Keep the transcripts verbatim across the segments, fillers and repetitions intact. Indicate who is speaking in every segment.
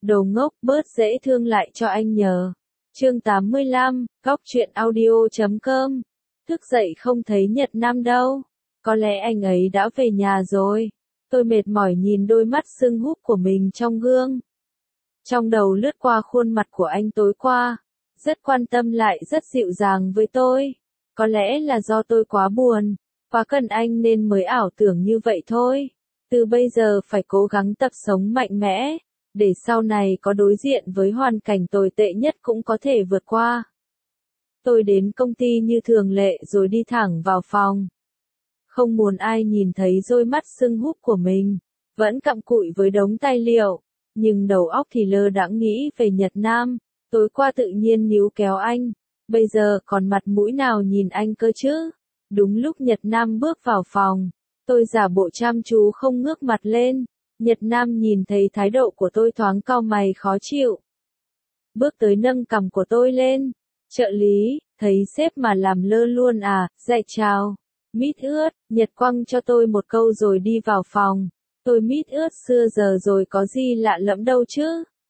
Speaker 1: Đồ ngốc, bớt dễ thương lại cho anh nhờ. Chương tám mươi lăm, góc truyện audio chấm com. Thức dậy không thấy Nhật Nam đâu. Có lẽ anh ấy đã về nhà rồi. Tôi mệt mỏi nhìn đôi mắt sưng húp của mình trong gương. Trong đầu lướt qua khuôn mặt của anh tối qua. Rất quan tâm lại rất dịu dàng với tôi. Có lẽ là do tôi quá buồn, quá cần anh nên mới ảo tưởng như vậy thôi. Từ bây giờ phải cố gắng tập sống mạnh mẽ, để sau này có đối diện với hoàn cảnh tồi tệ nhất cũng có thể vượt qua. Tôi đến công ty như thường lệ rồi đi thẳng vào phòng. Không muốn ai nhìn thấy đôi mắt sưng húp của mình, vẫn cặm cụi với đống tài liệu, nhưng đầu óc thì lơ đãng nghĩ về Nhật Nam. Tối qua tự nhiên níu kéo anh, bây giờ còn mặt mũi nào nhìn anh cơ chứ? Đúng lúc Nhật Nam bước vào phòng, tôi giả bộ chăm chú không ngước mặt lên. Nhật Nam nhìn thấy thái độ của tôi thoáng cau mày khó chịu. Bước tới nâng cằm của tôi lên. Trợ lý, thấy sếp mà làm lơ luôn à, dạy chào. Mít ướt, Nhật quăng cho tôi một câu rồi đi vào phòng. Tôi mít ướt xưa giờ rồi có gì lạ lẫm đâu chứ.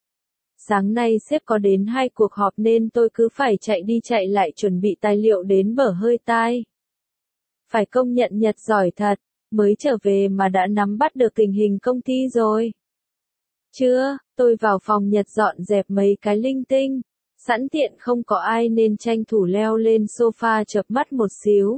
Speaker 1: Sáng nay sếp có đến hai cuộc họp nên tôi cứ phải chạy đi chạy lại chuẩn bị tài liệu đến bở hơi tai. Phải công nhận Nhật giỏi thật, mới trở về mà đã nắm bắt được tình hình công ty rồi. Chưa, tôi vào phòng Nhật dọn dẹp mấy cái linh tinh, sẵn tiện không có ai nên tranh thủ leo lên sofa chợp mắt một xíu.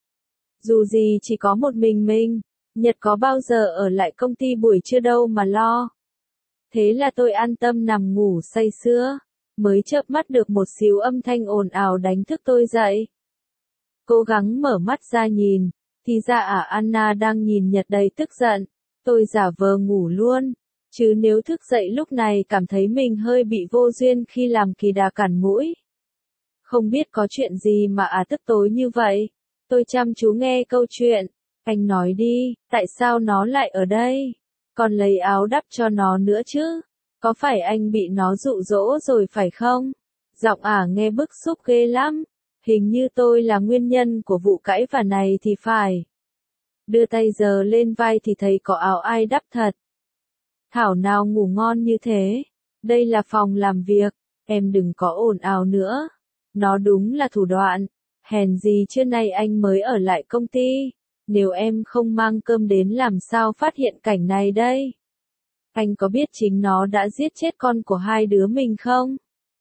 Speaker 1: Dù gì chỉ có một mình mình, Nhật có bao giờ ở lại công ty buổi trưa đâu mà lo. Thế là tôi an tâm nằm ngủ say sưa, mới chợp mắt được một xíu âm thanh ồn ào đánh thức tôi dậy. Cố gắng mở mắt ra nhìn, thì ra à Anna đang nhìn Nhật đầy tức giận. Tôi giả vờ ngủ luôn, chứ nếu thức dậy lúc này cảm thấy mình hơi bị vô duyên khi làm kỳ đà cản mũi. Không biết có chuyện gì mà à tức tối như vậy. Tôi chăm chú nghe câu chuyện. Anh nói đi, tại sao nó lại ở đây? Còn lấy áo đắp cho nó nữa chứ? Có phải anh bị nó dụ dỗ rồi phải không? Giọng ả nghe bức xúc ghê lắm. Hình như tôi là nguyên nhân của vụ cãi vã này thì phải. Đưa tay giơ lên vai thì thấy có áo ai đắp thật. Thảo nào ngủ ngon như thế. Đây là phòng làm việc, em đừng có ồn ào nữa. Nó đúng là thủ đoạn. Hèn gì trưa nay anh mới ở lại công ty. Nếu em không mang cơm đến làm sao phát hiện cảnh này đây? Anh có biết chính nó đã giết chết con của hai đứa mình không?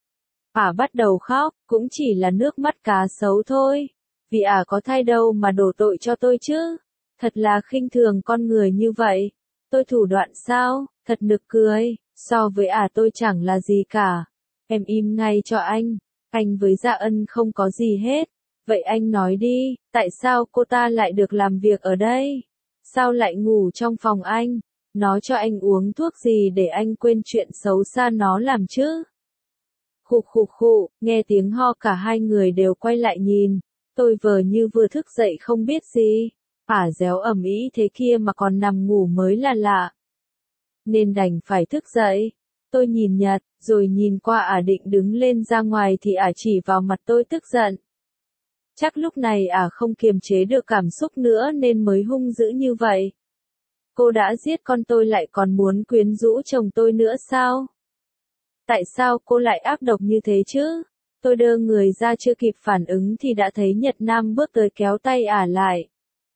Speaker 1: Ả bắt đầu khóc, cũng chỉ là nước mắt cá sấu thôi. Vì ả có thay đâu mà đổ tội cho tôi chứ. Thật là khinh thường con người như vậy. Tôi thủ đoạn sao? Thật nực cười. So với ả tôi chẳng là gì cả. Em im ngay cho anh. Anh với Dạ Ân không có gì hết. Vậy anh nói đi, tại sao cô ta lại được làm việc ở đây? Sao lại ngủ trong phòng anh? Nó cho anh uống thuốc gì để anh quên chuyện xấu xa nó làm chứ? Khục khục khụ, nghe tiếng ho cả hai người đều quay lại nhìn. Tôi vờ như vừa thức dậy không biết gì. Ả réo ầm ĩ thế kia mà còn nằm ngủ mới là lạ. Nên đành phải thức dậy. Tôi nhìn Nhật, rồi nhìn qua Ả định đứng lên ra ngoài thì Ả chỉ vào mặt tôi tức giận. Chắc lúc này Ả không kiềm chế được cảm xúc nữa nên mới hung dữ như vậy. Cô đã giết con tôi lại còn muốn quyến rũ chồng tôi nữa sao? Tại sao cô lại ác độc như thế chứ? Tôi đơ người ra chưa kịp phản ứng thì đã thấy Nhật Nam bước tới kéo tay Ả lại.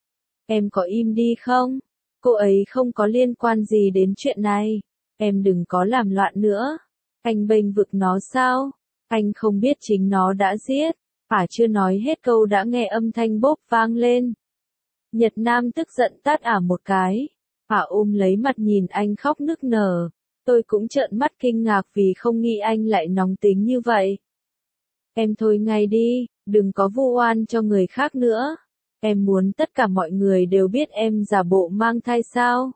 Speaker 1: Em có im đi không? Cô ấy không có liên quan gì đến chuyện này. Em đừng có làm loạn nữa. Anh bênh vực nó sao? Anh không biết chính nó đã giết. Ả chưa nói hết câu đã nghe âm thanh bốp vang lên. Nhật Nam tức giận tát Ả một cái. Ả ôm lấy mặt nhìn anh khóc nức nở. Tôi cũng trợn mắt kinh ngạc vì không nghĩ anh lại nóng tính như vậy. Em thôi ngay đi, đừng có vu oan cho người khác nữa. Em muốn tất cả mọi người đều biết em giả bộ mang thai sao?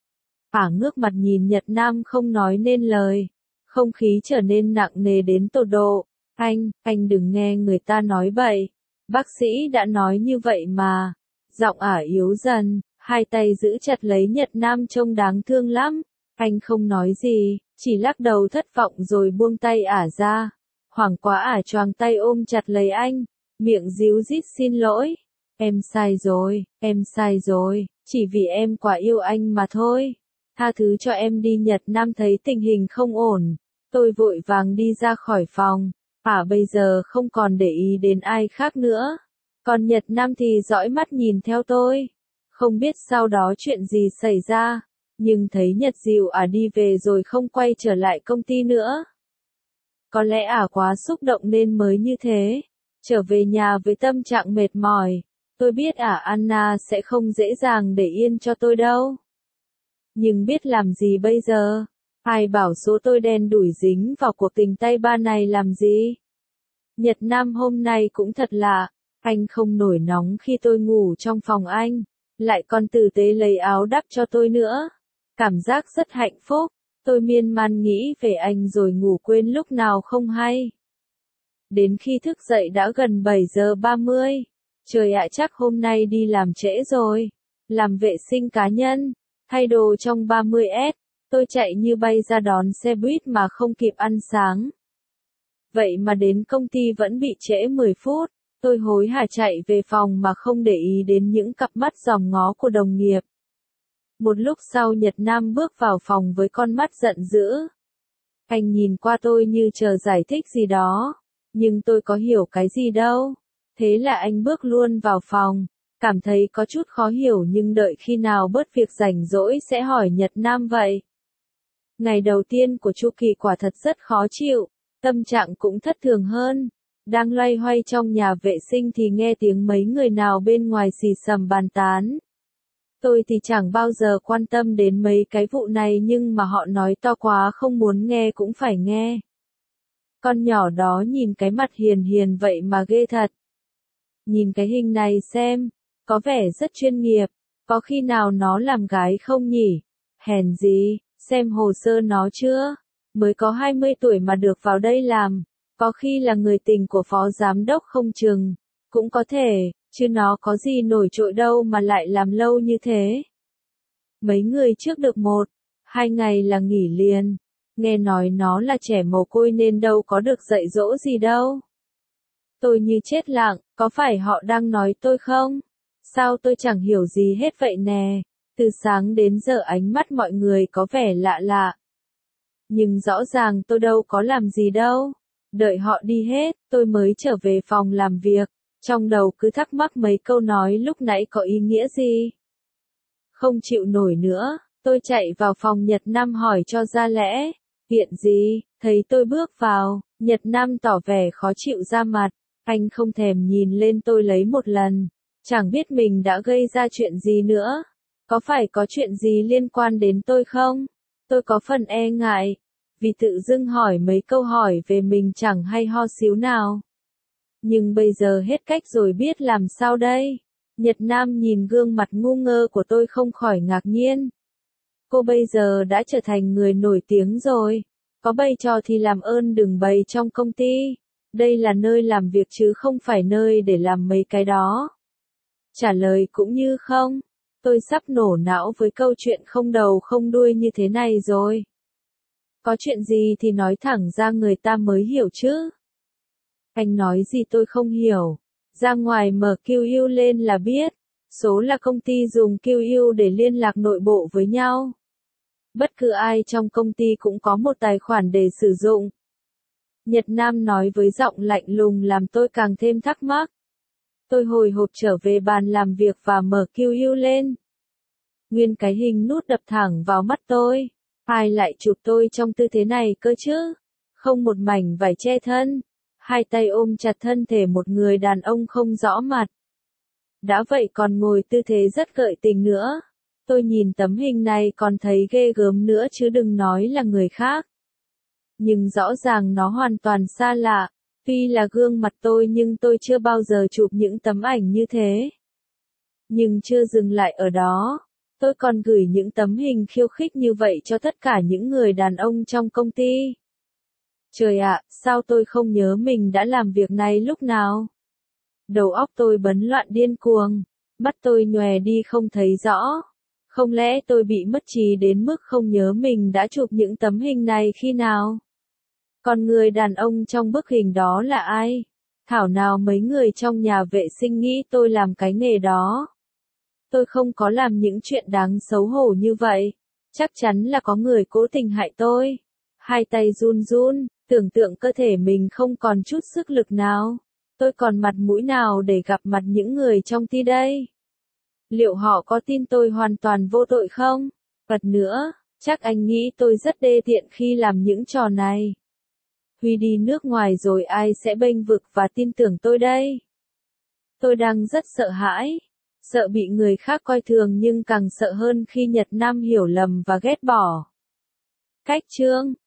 Speaker 1: Ả ngước mặt nhìn Nhật Nam không nói nên lời. Không khí trở nên nặng nề đến tột độ. Anh, anh đừng nghe người ta nói bậy. Bác sĩ đã nói như vậy mà. Giọng Ả yếu dần, hai tay giữ chặt lấy Nhật Nam trông đáng thương lắm. Anh không nói gì, chỉ lắc đầu thất vọng rồi buông tay Ả ra. Hoảng quá Ả choàng tay ôm chặt lấy anh, miệng díu dít xin lỗi. Em sai rồi, em sai rồi, chỉ vì em quá yêu anh mà thôi. Tha thứ cho em đi. Nhật Nam thấy tình hình không ổn. Tôi vội vàng đi ra khỏi phòng. À bây giờ không còn để ý đến ai khác nữa. Còn Nhật Nam thì dõi mắt nhìn theo tôi. Không biết sau đó chuyện gì xảy ra. Nhưng thấy Nhật Diệu à đi về rồi không quay trở lại công ty nữa. Có lẽ à quá xúc động nên mới như thế. Trở về nhà với tâm trạng mệt mỏi. Tôi biết à Anna sẽ không dễ dàng để yên cho tôi đâu. Nhưng biết làm gì bây giờ? Ai bảo số tôi đen đủi dính vào cuộc tình tay ba này làm gì? Nhật Nam hôm nay cũng thật lạ. Anh không nổi nóng khi tôi ngủ trong phòng anh. Lại còn tử tế lấy áo đắp cho tôi nữa. Cảm giác rất hạnh phúc. Tôi miên man nghĩ về anh rồi ngủ quên lúc nào không hay. Đến khi thức dậy đã gần bảy giờ ba mươi. Trời ạ chắc hôm nay đi làm trễ rồi. Làm vệ sinh cá nhân. Thay đồ trong ba mươi S. Tôi chạy như bay ra đón xe buýt mà không kịp ăn sáng. Vậy mà đến công ty vẫn bị trễ mười phút. Tôi hối hả chạy về phòng mà không để ý đến những cặp mắt dòm ngó của đồng nghiệp. Một lúc sau Nhật Nam bước vào phòng với con mắt giận dữ. Anh nhìn qua tôi như chờ giải thích gì đó. Nhưng tôi có hiểu cái gì đâu. Thế là anh bước luôn vào phòng. Cảm thấy có chút khó hiểu nhưng đợi khi nào bớt việc rảnh rỗi sẽ hỏi Nhật Nam vậy. Ngày đầu tiên của chu kỳ quả thật rất khó chịu. Tâm trạng cũng thất thường hơn. Đang loay hoay trong nhà vệ sinh thì nghe tiếng mấy người nào bên ngoài xì xầm bàn tán. Tôi thì chẳng bao giờ quan tâm đến mấy cái vụ này nhưng mà họ nói to quá không muốn nghe cũng phải nghe. Con nhỏ đó nhìn cái mặt hiền hiền vậy mà ghê thật. Nhìn cái hình này xem, có vẻ rất chuyên nghiệp, có khi nào nó làm gái không nhỉ? Hèn gì, xem hồ sơ nó chưa? Mới có hai mươi tuổi mà được vào đây làm, có khi là người tình của phó giám đốc không chừng, cũng có thể, chứ nó có gì nổi trội đâu mà lại làm lâu như thế. Mấy người trước được một, hai ngày là nghỉ liền, nghe nói nó là trẻ mồ côi nên đâu có được dạy dỗ gì đâu. Tôi như chết lặng, có phải họ đang nói tôi không? Sao tôi chẳng hiểu gì hết vậy nè, từ sáng đến giờ ánh mắt mọi người có vẻ lạ lạ. Nhưng rõ ràng tôi đâu có làm gì đâu. Đợi họ đi hết, tôi mới trở về phòng làm việc. Trong đầu cứ thắc mắc mấy câu nói lúc nãy có ý nghĩa gì. Không chịu nổi nữa, tôi chạy vào phòng Nhật Nam hỏi cho ra lẽ. Hiện gì, thấy tôi bước vào, Nhật Nam tỏ vẻ khó chịu ra mặt. Anh không thèm nhìn lên tôi lấy một lần. Chẳng biết mình đã gây ra chuyện gì nữa. Có phải có chuyện gì liên quan đến tôi không? Tôi có phần e ngại. Vì tự dưng hỏi mấy câu hỏi về mình chẳng hay ho xíu nào. Nhưng bây giờ hết cách rồi biết làm sao đây? Nhật Nam nhìn gương mặt ngu ngơ của tôi không khỏi ngạc nhiên. Cô bây giờ đã trở thành người nổi tiếng rồi. Có bày trò thì làm ơn đừng bày trong công ty. Đây là nơi làm việc chứ không phải nơi để làm mấy cái đó. Trả lời cũng như không. Tôi sắp nổ não với câu chuyện không đầu không đuôi như thế này rồi. Có chuyện gì thì nói thẳng ra người ta mới hiểu chứ. Anh nói gì tôi không hiểu. Ra ngoài mở quy u lên là biết. Số là công ty dùng quy u để liên lạc nội bộ với nhau. Bất cứ ai trong công ty cũng có một tài khoản để sử dụng. Nhật Nam nói với giọng lạnh lùng làm tôi càng thêm thắc mắc. Tôi hồi hộp trở về bàn làm việc và mở quy u lên. Nguyên cái hình nút đập thẳng vào mắt tôi. Ai lại chụp tôi trong tư thế này cơ chứ? Không một mảnh vải che thân. Hai tay ôm chặt thân thể một người đàn ông không rõ mặt. Đã vậy còn ngồi tư thế rất gợi tình nữa. Tôi nhìn tấm hình này còn thấy ghê gớm nữa chứ đừng nói là người khác. Nhưng rõ ràng nó hoàn toàn xa lạ. Tuy là gương mặt tôi nhưng tôi chưa bao giờ chụp những tấm ảnh như thế. Nhưng chưa dừng lại ở đó. Tôi còn gửi những tấm hình khiêu khích như vậy cho tất cả những người đàn ông trong công ty. Trời ạ, sao tôi không nhớ mình đã làm việc này lúc nào? Đầu óc tôi bấn loạn điên cuồng, mắt tôi nhòe đi không thấy rõ. Không lẽ tôi bị mất trí đến mức không nhớ mình đã chụp những tấm hình này khi nào? Còn người đàn ông trong bức hình đó là ai? Thảo nào mấy người trong nhà vệ sinh nghĩ tôi làm cái nghề đó. Tôi không có làm những chuyện đáng xấu hổ như vậy. Chắc chắn là có người cố tình hại tôi. Hai tay run run, tưởng tượng cơ thể mình không còn chút sức lực nào. Tôi còn mặt mũi nào để gặp mặt những người trong ty đây? Liệu họ có tin tôi hoàn toàn vô tội không? Vật nữa, chắc anh nghĩ tôi rất đê tiện khi làm những trò này. Huy đi nước ngoài rồi ai sẽ bênh vực và tin tưởng tôi đây? Tôi đang rất sợ hãi. Sợ bị người khác coi thường nhưng càng sợ hơn khi Nhật Nam hiểu lầm và ghét bỏ. Cách chương